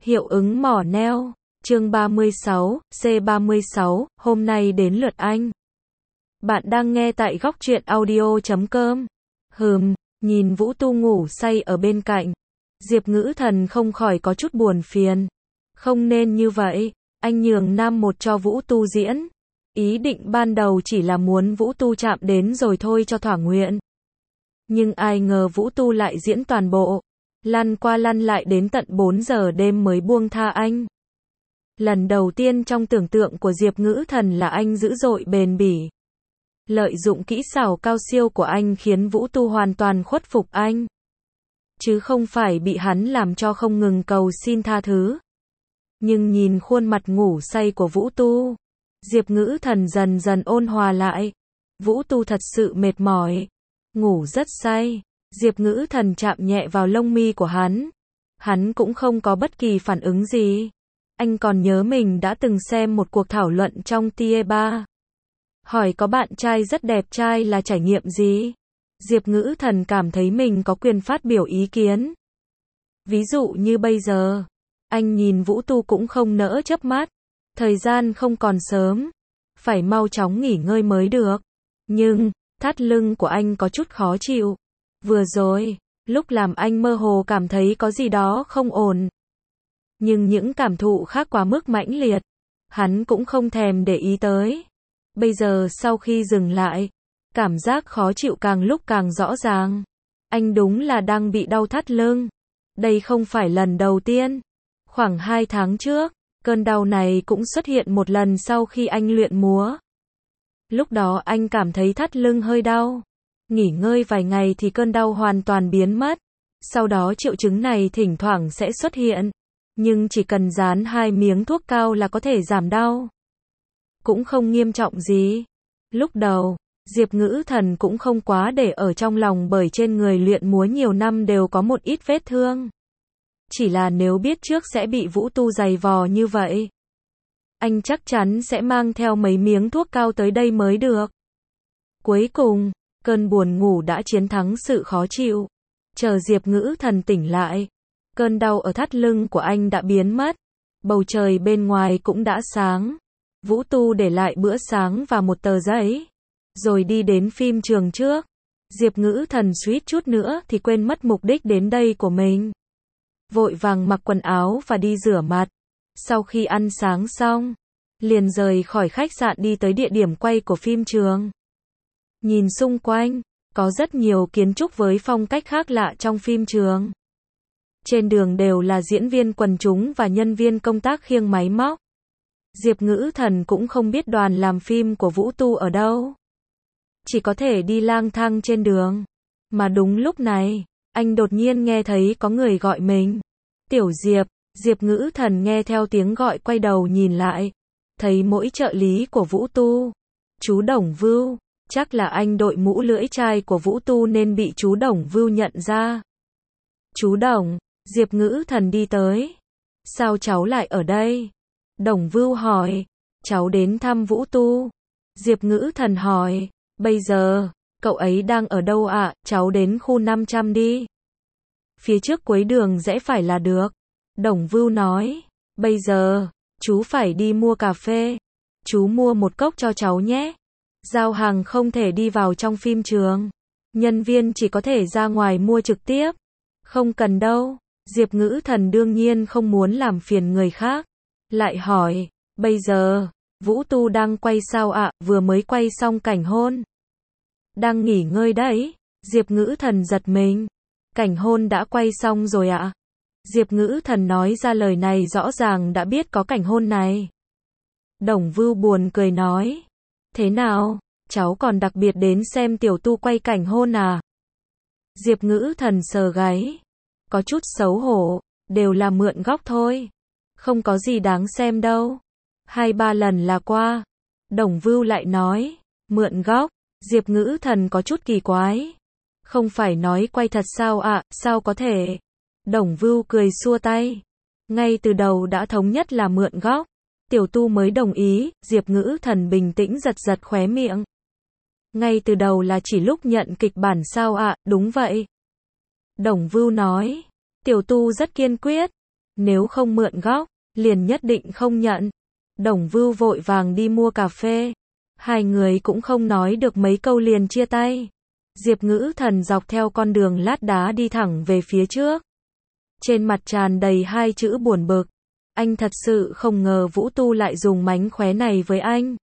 Hiệu ứng mỏ neo, chương 36, C36, hôm nay đến lượt anh. Bạn đang nghe tại góc truyện audio.com. Nhìn Vũ Tu ngủ say ở bên cạnh. Diệp Ngữ Thần không khỏi có chút buồn phiền. Không nên như vậy, anh nhường nam một cho Vũ Tu diễn. Ý định ban đầu chỉ là muốn Vũ Tu chạm đến rồi thôi cho thỏa nguyện. Nhưng ai ngờ Vũ Tu lại diễn toàn bộ. Lăn qua lăn lại đến tận 4 giờ đêm mới buông tha anh. Lần đầu tiên trong tưởng tượng của Diệp Ngữ Thần là anh dữ dội bền bỉ. Lợi dụng kỹ xảo cao siêu của anh khiến Vũ Tu hoàn toàn khuất phục anh. Chứ không phải bị hắn làm cho không ngừng cầu xin tha thứ. Nhưng nhìn khuôn mặt ngủ say của Vũ Tu, Diệp Ngữ Thần dần dần ôn hòa lại. Vũ Tu thật sự mệt mỏi. Ngủ rất say. Diệp Ngữ Thần chạm nhẹ vào lông mi của hắn. Hắn cũng không có bất kỳ phản ứng gì. Anh còn nhớ mình đã từng xem một cuộc thảo luận trong TE3. Hỏi có bạn trai rất đẹp trai là trải nghiệm gì? Diệp Ngữ Thần cảm thấy mình có quyền phát biểu ý kiến. Ví dụ như bây giờ, anh nhìn Vũ Tu cũng không nỡ chớp mắt. Thời gian không còn sớm. Phải mau chóng nghỉ ngơi mới được. Nhưng, thắt lưng của anh có chút khó chịu. Vừa rồi, lúc làm anh mơ hồ cảm thấy có gì đó không ổn. Nhưng những cảm thụ khác quá mức mãnh liệt. Hắn cũng không thèm để ý tới. Bây giờ sau khi dừng lại, cảm giác khó chịu càng lúc càng rõ ràng. Anh đúng là đang bị đau thắt lưng. Đây không phải lần đầu tiên. Khoảng 2 tháng trước, cơn đau này cũng xuất hiện một lần sau khi anh luyện múa. Lúc đó anh cảm thấy thắt lưng hơi đau. Nghỉ ngơi vài ngày thì cơn đau hoàn toàn biến mất. Sau đó triệu chứng này thỉnh thoảng sẽ xuất hiện. Nhưng chỉ cần dán 2 miếng thuốc cao là có thể giảm đau. Cũng không nghiêm trọng gì. Lúc đầu, Diệp Ngữ Thần cũng không quá để ở trong lòng bởi trên người luyện múa nhiều năm đều có một ít vết thương. Chỉ là nếu biết trước sẽ bị Vũ Tu giày vò như vậy, anh chắc chắn sẽ mang theo mấy miếng thuốc cao tới đây mới được. Cuối cùng, cơn buồn ngủ đã chiến thắng sự khó chịu. Chờ Diệp Ngữ Thần tỉnh lại, cơn đau ở thắt lưng của anh đã biến mất. Bầu trời bên ngoài cũng đã sáng. Vũ Tu để lại bữa sáng và một tờ giấy, rồi đi đến phim trường trước. Diệp Ngữ Thần suýt chút nữa thì quên mất mục đích đến đây của mình. Vội vàng mặc quần áo và đi rửa mặt. Sau khi ăn sáng xong, liền rời khỏi khách sạn đi tới địa điểm quay của phim trường. Nhìn xung quanh, có rất nhiều kiến trúc với phong cách khác lạ trong phim trường. Trên đường đều là diễn viên quần chúng và nhân viên công tác khiêng máy móc. Diệp Ngữ Thần cũng không biết đoàn làm phim của Vũ Tu ở đâu. Chỉ có thể đi lang thang trên đường. Mà đúng lúc này, anh đột nhiên nghe thấy có người gọi mình. Tiểu Diệp. Diệp Ngữ Thần nghe theo tiếng gọi quay đầu nhìn lại. Thấy mỗi trợ lý của Vũ Tu. Chú Đồng Vưu. Chắc là anh đội mũ lưỡi chai của Vũ Tu nên bị chú Đồng Vưu nhận ra. Chú Đồng. Diệp Ngữ Thần đi tới. Sao cháu lại ở đây? Đồng Vưu hỏi. Cháu đến thăm Vũ Tu. Diệp Ngữ Thần hỏi. Bây giờ, cậu ấy đang ở đâu ạ? Cháu đến khu 500 đi. Phía trước cuối đường rẽ phải là được. Đồng Vưu nói. Bây giờ, chú phải đi mua cà phê. Chú mua một cốc cho cháu nhé. Giao hàng không thể đi vào trong phim trường. Nhân viên chỉ có thể ra ngoài mua trực tiếp. Không cần đâu. Diệp Ngữ Thần đương nhiên không muốn làm phiền người khác. Lại hỏi. Bây giờ, Vũ Tu đang quay sao ạ? Vừa mới quay xong cảnh hôn. Đang nghỉ ngơi đấy. Diệp Ngữ Thần giật mình. Cảnh hôn đã quay xong rồi ạ? Diệp Ngữ Thần nói ra lời này rõ ràng đã biết có cảnh hôn này. Đồng Vưu buồn cười nói. Thế nào? Cháu còn đặc biệt đến xem Tiểu Tu quay cảnh hôn à? Diệp Ngữ Thần sờ gáy. Có chút xấu hổ. Đều là mượn góc thôi. Không có gì đáng xem đâu. 2-3 lần là qua. Đồng Vưu lại nói. Mượn góc. Diệp Ngữ Thần có chút kỳ quái. Không phải nói quay thật sao ạ? Sao có thể? Đồng Vưu cười xua tay. Ngay từ đầu đã thống nhất là mượn góc. Tiểu Tu mới đồng ý. Diệp Ngữ Thần bình tĩnh giật giật khóe miệng. Ngay từ đầu là chỉ lúc nhận kịch bản sao ạ? Đúng vậy. Đồng Vưu nói. Tiểu Tu rất kiên quyết. Nếu không mượn góc, liền nhất định không nhận. Đồng Vưu vội vàng đi mua cà phê. Hai người cũng không nói được mấy câu liền chia tay. Diệp Ngữ Thần dọc theo con đường lát đá đi thẳng về phía trước. Trên mặt tràn đầy hai chữ buồn bực. Anh thật sự không ngờ Vũ Tu lại dùng mánh khóe này với anh.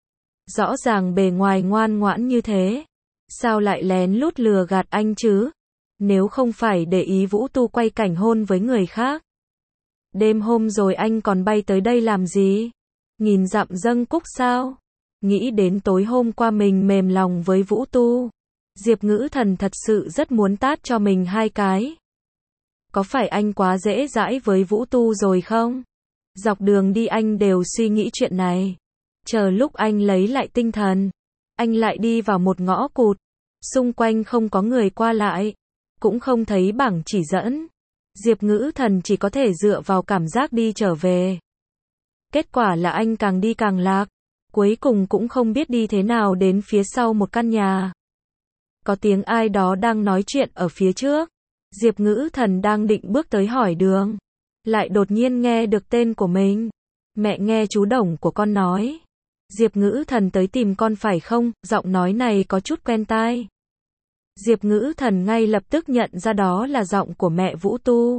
Rõ ràng bề ngoài ngoan ngoãn như thế. Sao lại lén lút lừa gạt anh chứ? Nếu không phải để ý Vũ Tu quay cảnh hôn với người khác. Đêm hôm rồi anh còn bay tới đây làm gì? Nghìn dặm dâng cúc sao? Nghĩ đến tối hôm qua mình mềm lòng với Vũ Tu. Diệp Ngữ Thần thật sự rất muốn tát cho mình hai cái. Có phải anh quá dễ dãi với Vũ Tu rồi không? Dọc đường đi anh đều suy nghĩ chuyện này. Chờ lúc anh lấy lại tinh thần, anh lại đi vào một ngõ cụt. Xung quanh không có người qua lại, cũng không thấy bảng chỉ dẫn. Diệp Ngữ Thần chỉ có thể dựa vào cảm giác đi trở về. Kết quả là anh càng đi càng lạc. Cuối cùng cũng không biết đi thế nào đến phía sau một căn nhà. Có tiếng ai đó đang nói chuyện ở phía trước. Diệp Ngữ Thần đang định bước tới hỏi đường. Lại đột nhiên nghe được tên của mình. Mẹ nghe chú Đồng của con nói. Diệp Ngữ Thần tới tìm con phải không? Giọng nói này có chút quen tai. Diệp Ngữ Thần ngay lập tức nhận ra đó là giọng của mẹ Vũ Tu.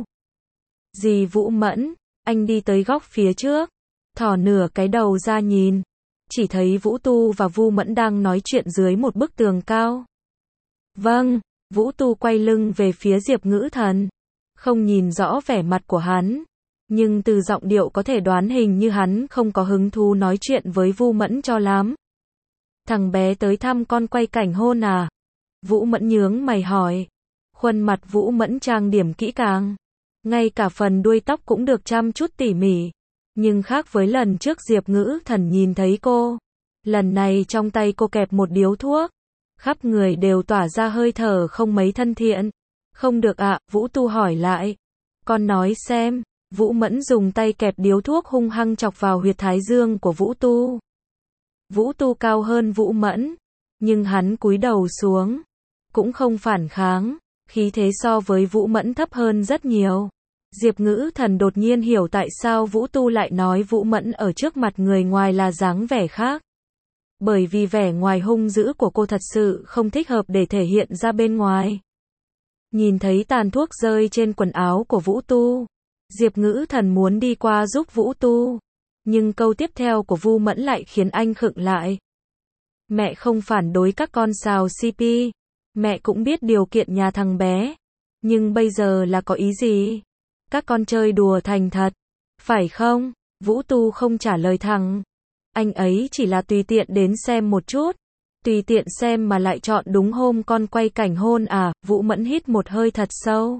Dì Vũ Mẫn, anh đi tới góc phía trước. Thò nửa cái đầu ra nhìn. Chỉ thấy Vũ Tu và Vu Mẫn đang nói chuyện dưới một bức tường cao. Vâng, Vũ Tu quay lưng về phía Diệp Ngữ Thần. Không nhìn rõ vẻ mặt của hắn. Nhưng từ giọng điệu có thể đoán hình như hắn không có hứng thú nói chuyện với Vu Mẫn cho lắm. Thằng bé tới thăm con quay cảnh hôn à? Vũ Mẫn nhướng mày hỏi. Khuôn mặt Vũ Mẫn trang điểm kỹ càng. Ngay cả phần đuôi tóc cũng được chăm chút tỉ mỉ. Nhưng khác với lần trước Diệp Ngữ Thần nhìn thấy cô. Lần này trong tay cô kẹp một điếu thuốc. Khắp người đều tỏa ra hơi thở không mấy thân thiện. Không được ạ, Vũ Tu hỏi lại. Con nói xem. Vũ Mẫn dùng tay kẹp điếu thuốc hung hăng chọc vào huyệt thái dương của Vũ Tu. Vũ Tu cao hơn Vũ Mẫn. Nhưng hắn cúi đầu xuống. Cũng không phản kháng. Khí thế so với Vũ Mẫn thấp hơn rất nhiều. Diệp Ngữ Thần đột nhiên hiểu tại sao Vũ Tu lại nói Vũ Mẫn ở trước mặt người ngoài là dáng vẻ khác. Bởi vì vẻ ngoài hung dữ của cô thật sự không thích hợp để thể hiện ra bên ngoài. Nhìn thấy tàn thuốc rơi trên quần áo của Vũ Tu. Diệp Ngữ Thần muốn đi qua giúp Vũ Tu. Nhưng câu tiếp theo của Vu Mẫn lại khiến anh khựng lại. Mẹ không phản đối các con xào CP. Mẹ cũng biết điều kiện nhà thằng bé. Nhưng bây giờ là có ý gì? Các con chơi đùa thành thật. Phải không? Vũ Tu không trả lời thẳng. Anh ấy chỉ là tùy tiện đến xem một chút. Tùy tiện xem mà lại chọn đúng hôm con quay cảnh hôn à? Vũ Mẫn hít một hơi thật sâu.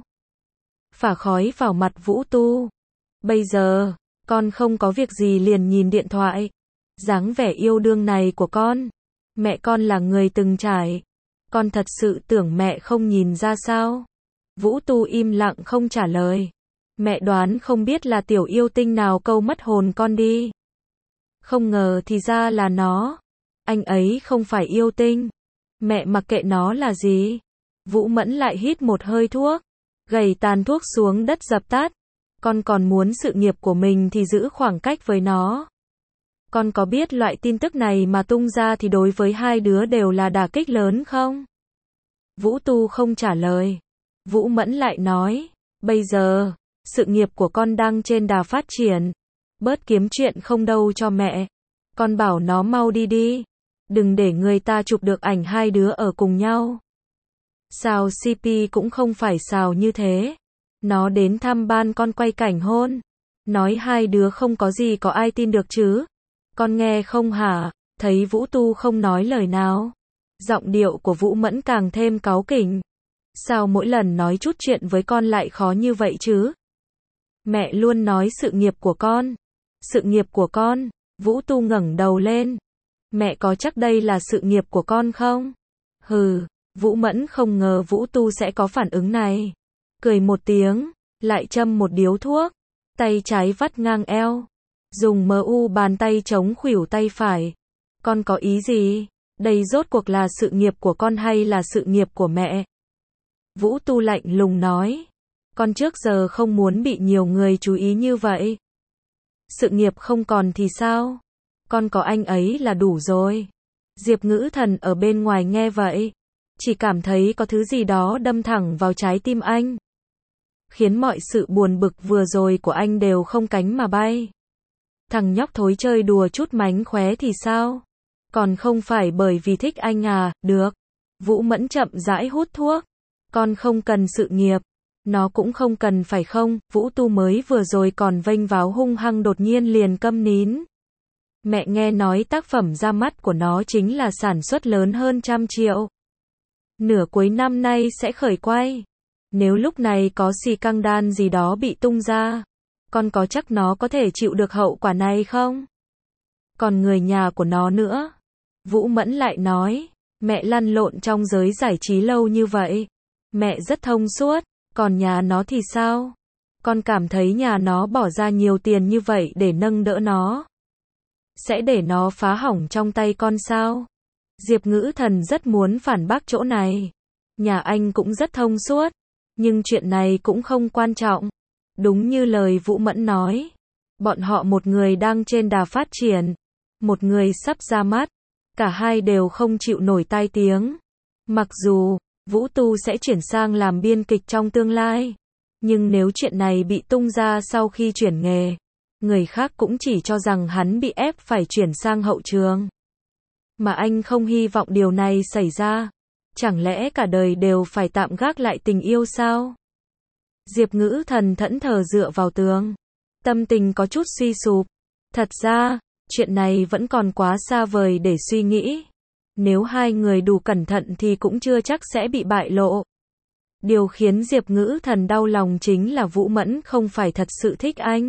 Phả khói vào mặt Vũ Tu. Bây giờ, con không có việc gì liền nhìn điện thoại. Dáng vẻ yêu đương này của con. Mẹ con là người từng trải. Con thật sự tưởng mẹ không nhìn ra sao? Vũ Tu im lặng không trả lời. Mẹ đoán không biết là tiểu yêu tinh nào câu mất hồn con đi. Không ngờ thì ra là nó. Anh ấy không phải yêu tinh. Mẹ mặc kệ nó là gì. Vũ Mẫn lại hít một hơi thuốc. Gầy tàn thuốc xuống đất dập tắt. Con còn muốn sự nghiệp của mình thì giữ khoảng cách với nó. Con có biết loại tin tức này mà tung ra thì đối với hai đứa đều là đả kích lớn không? Vũ Tu không trả lời. Vũ Mẫn lại nói. Bây giờ, sự nghiệp của con đang trên đà phát triển. Bớt kiếm chuyện không đâu cho mẹ. Con bảo nó mau đi đi. Đừng để người ta chụp được ảnh hai đứa ở cùng nhau. Xào CP cũng không phải xào như thế. Nó đến thăm ban con quay cảnh hôn. Nói hai đứa không có gì có ai tin được chứ. Con nghe không hả? Thấy Vũ Tu không nói lời nào. Giọng điệu của Vũ Mẫn càng thêm cáu kỉnh. Sao mỗi lần nói chút chuyện với con lại khó như vậy chứ? Mẹ luôn nói sự nghiệp của con. Sự nghiệp của con. Vũ Tu ngẩng đầu lên. Mẹ có chắc đây là sự nghiệp của con không? Hừ, Vũ Mẫn không ngờ Vũ Tu sẽ có phản ứng này. Cười một tiếng, lại châm một điếu thuốc. Tay trái vắt ngang eo. Dùng MU bàn tay chống khuỷu tay phải. Con có ý gì? Đây rốt cuộc là sự nghiệp của con hay là sự nghiệp của mẹ? Vũ Tu lạnh lùng nói. Con trước giờ không muốn bị nhiều người chú ý như vậy. Sự nghiệp không còn thì sao? Con có anh ấy là đủ rồi. Diệp Ngữ Thần ở bên ngoài nghe vậy, chỉ cảm thấy có thứ gì đó đâm thẳng vào trái tim anh, khiến mọi sự buồn bực vừa rồi của anh đều không cánh mà bay. Thằng nhóc thối chơi đùa chút mánh khóe thì sao? Còn không phải bởi vì thích anh à? Được. Vũ Mẫn chậm rãi hút thuốc. Con không cần sự nghiệp. Nó cũng không cần phải không? Vũ Tu mới vừa rồi còn vênh váo hung hăng đột nhiên liền câm nín. Mẹ nghe nói tác phẩm ra mắt của nó chính là sản xuất lớn hơn 100 triệu. Nửa cuối năm nay sẽ khởi quay. Nếu lúc này có xì căng đan gì đó bị tung ra, con có chắc nó có thể chịu được hậu quả này không? Còn người nhà của nó nữa. Vũ Mẫn lại nói, mẹ lăn lộn trong giới giải trí lâu như vậy. Mẹ rất thông suốt, còn nhà nó thì sao? Con cảm thấy nhà nó bỏ ra nhiều tiền như vậy để nâng đỡ nó, sẽ để nó phá hỏng trong tay con sao? Diệp Ngữ Thần rất muốn phản bác chỗ này. Nhà anh cũng rất thông suốt, nhưng chuyện này cũng không quan trọng. Đúng như lời Vũ Mẫn nói, bọn họ một người đang trên đà phát triển, một người sắp ra mắt, cả hai đều không chịu nổi tai tiếng. Mặc dù Vũ Tu sẽ chuyển sang làm biên kịch trong tương lai, nhưng nếu chuyện này bị tung ra sau khi chuyển nghề, người khác cũng chỉ cho rằng hắn bị ép phải chuyển sang hậu trường. Mà anh không hy vọng điều này xảy ra. Chẳng lẽ cả đời đều phải tạm gác lại tình yêu sao? Diệp Ngữ Thần thẫn thờ dựa vào tường, tâm tình có chút suy sụp. Thật ra, chuyện này vẫn còn quá xa vời để suy nghĩ. Nếu hai người đủ cẩn thận thì cũng chưa chắc sẽ bị bại lộ. Điều khiến Diệp Ngữ Thần đau lòng chính là Vũ Mẫn không phải thật sự thích anh.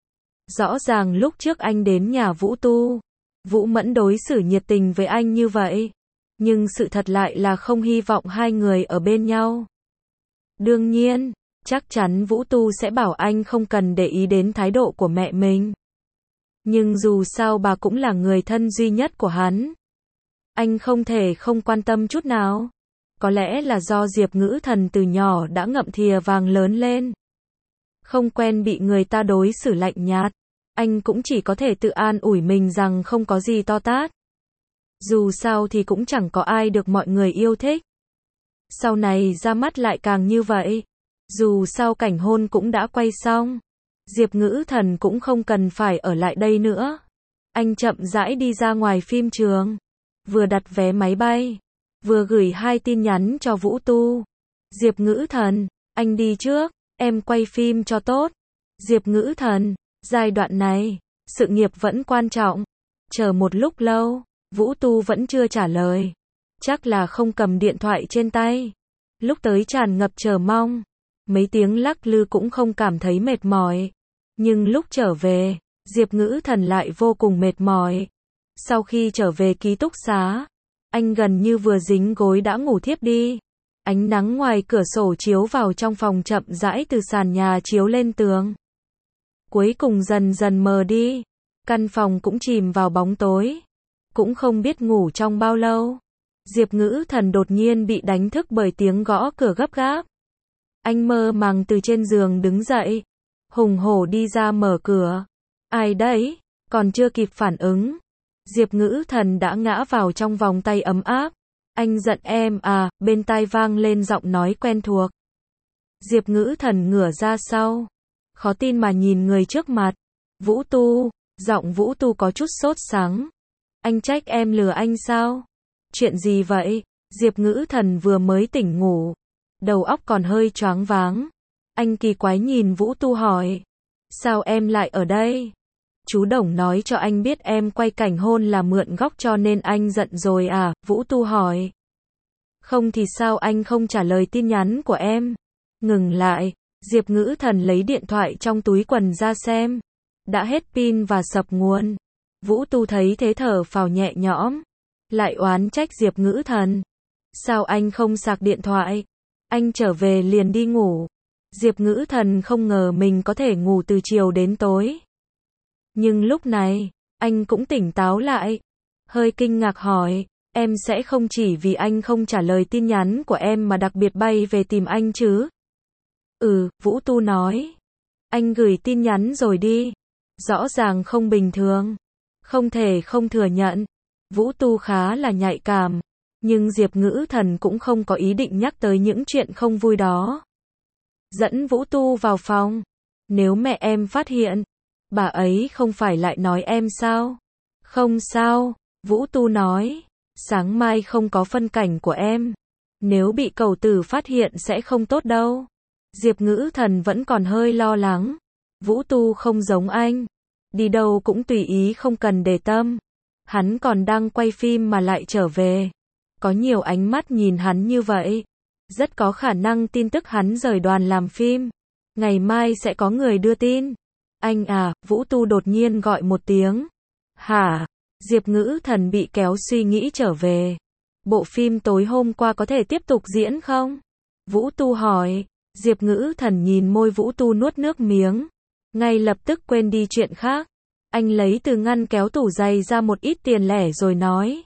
Rõ ràng lúc trước anh đến nhà Vũ Tu, Vũ Mẫn đối xử nhiệt tình với anh như vậy, nhưng sự thật lại là không hy vọng hai người ở bên nhau. Đương nhiên, chắc chắn Vũ Tu sẽ bảo anh không cần để ý đến thái độ của mẹ mình. Nhưng dù sao bà cũng là người thân duy nhất của hắn. Anh không thể không quan tâm chút nào. Có lẽ là do Diệp Ngữ Thần từ nhỏ đã ngậm thìa vàng lớn lên, không quen bị người ta đối xử lạnh nhạt. Anh cũng chỉ có thể tự an ủi mình rằng không có gì to tát. Dù sao thì cũng chẳng có ai được mọi người yêu thích. Sau này ra mắt lại càng như vậy. Dù sao cảnh hôn cũng đã quay xong, Diệp Ngữ Thần cũng không cần phải ở lại đây nữa. Anh chậm rãi đi ra ngoài phim trường, vừa đặt vé máy bay, vừa gửi 2 tin nhắn cho Vũ Tu. Diệp Ngữ Thần, anh đi trước, em quay phim cho tốt. Diệp Ngữ Thần, giai đoạn này, sự nghiệp vẫn quan trọng. Chờ một lúc lâu, Vũ Tu vẫn chưa trả lời. Chắc là không cầm điện thoại trên tay. Lúc tới tràn ngập chờ mong. Mấy tiếng lắc lư cũng không cảm thấy mệt mỏi. Nhưng lúc trở về, Diệp Ngữ Thần lại vô cùng mệt mỏi. Sau khi trở về ký túc xá, anh gần như vừa dính gối đã ngủ thiếp đi. Ánh nắng ngoài cửa sổ chiếu vào trong phòng chậm rãi từ sàn nhà chiếu lên tường. Cuối cùng dần dần mờ đi. Căn phòng cũng chìm vào bóng tối. Cũng không biết ngủ trong bao lâu. Diệp Ngữ Thần đột nhiên bị đánh thức bởi tiếng gõ cửa gấp gáp. Anh mơ màng từ trên giường đứng dậy, hùng hổ đi ra mở cửa. Ai đấy? Còn chưa kịp phản ứng, Diệp Ngữ Thần đã ngã vào trong vòng tay ấm áp. Anh giận em à? Bên tai vang lên giọng nói quen thuộc. Diệp Ngữ Thần ngửa ra sau, khó tin mà nhìn người trước mặt. Vũ Tu. Giọng Vũ Tu có chút sốt sắng. Anh trách em lừa anh sao? Chuyện gì vậy? Diệp Ngữ Thần vừa mới tỉnh ngủ, đầu óc còn hơi choáng váng. Anh kỳ quái nhìn Vũ Tu hỏi, sao em lại ở đây? Chú Đồng nói cho anh biết em quay cảnh hôn là mượn góc cho nên anh giận rồi à? Vũ Tu hỏi. Không thì sao anh không trả lời tin nhắn của em? Ngừng lại, Diệp Ngữ Thần lấy điện thoại trong túi quần ra xem. Đã hết pin và sập nguồn. Vũ Tu thấy thế thở phào nhẹ nhõm, lại oán trách Diệp Ngữ Thần. Sao anh không sạc điện thoại? Anh trở về liền đi ngủ. Diệp Ngữ Thần không ngờ mình có thể ngủ từ chiều đến tối. Nhưng lúc này, anh cũng tỉnh táo lại. Hơi kinh ngạc hỏi, em sẽ không chỉ vì anh không trả lời tin nhắn của em mà đặc biệt bay về tìm anh chứ? Vũ Tu nói. Anh gửi tin nhắn rồi đi. Rõ ràng không bình thường. Không thể không thừa nhận. Vũ Tu khá là nhạy cảm. Nhưng Diệp Ngữ Thần cũng không có ý định nhắc tới những chuyện không vui đó. Dẫn Vũ Tu vào phòng. Nếu mẹ em phát hiện, bà ấy không phải lại nói em sao? Không sao, Vũ Tu nói. Sáng mai không có phân cảnh của em. Nếu bị cầu tử phát hiện sẽ không tốt đâu. Diệp Ngữ Thần vẫn còn hơi lo lắng. Vũ Tu không giống anh. Đi đâu cũng tùy ý không cần để tâm. Hắn còn đang quay phim mà lại trở về. Có nhiều ánh mắt nhìn hắn như vậy. Rất có khả năng tin tức hắn rời đoàn làm phim. Ngày mai sẽ có người đưa tin. Anh à, Vũ Tu đột nhiên gọi một tiếng. Hả? Diệp Ngữ Thần bị kéo suy nghĩ trở về. Bộ phim tối hôm qua có thể tiếp tục diễn không? Vũ Tu hỏi. Diệp Ngữ Thần nhìn môi Vũ Tu nuốt nước miếng. Ngay lập tức quên đi chuyện khác. Anh lấy từ ngăn kéo tủ giày ra một ít tiền lẻ rồi nói.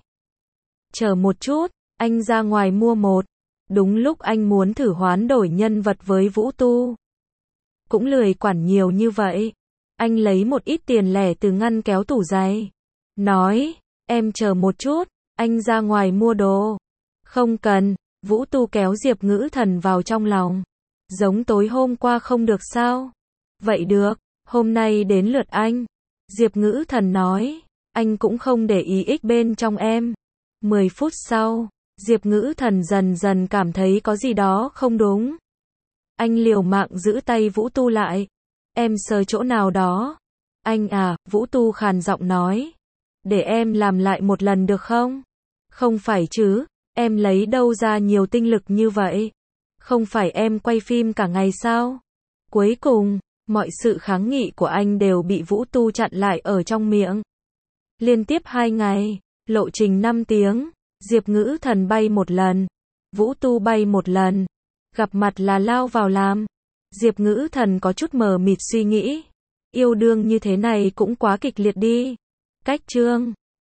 Chờ một chút, anh ra ngoài mua một. Đúng lúc anh muốn thử hoán đổi nhân vật với Vũ Tu. Cũng lười quản nhiều như vậy. Anh lấy một ít tiền lẻ từ ngăn kéo tủ giày. Nói, em chờ một chút, anh ra ngoài mua đồ. Không cần, Vũ Tu kéo Diệp Ngữ Thần vào trong lòng. Giống tối hôm qua không được sao? Vậy được, hôm nay đến lượt anh. Diệp Ngữ Thần nói, anh cũng không để ý ích bên trong em. 10 phút sau, Diệp Ngữ Thần dần dần cảm thấy có gì đó không đúng. Anh liều mạng giữ tay Vũ Tu lại. Em sờ chỗ nào đó. Anh à, Vũ Tu khàn giọng nói. Để em làm lại một lần được không? Không phải chứ, em lấy đâu ra nhiều tinh lực như vậy? Không phải em quay phim cả ngày sao? Cuối cùng, mọi sự kháng nghị của anh đều bị Vũ Tu chặn lại ở trong miệng. Liên tiếp 2 ngày, lộ trình 5 tiếng, Diệp Ngữ Thần bay một lần, Vũ Tu bay một lần, gặp mặt là lao vào làm. Diệp Ngữ Thần có chút mờ mịt suy nghĩ, yêu đương như thế này cũng quá kịch liệt đi. Cách chương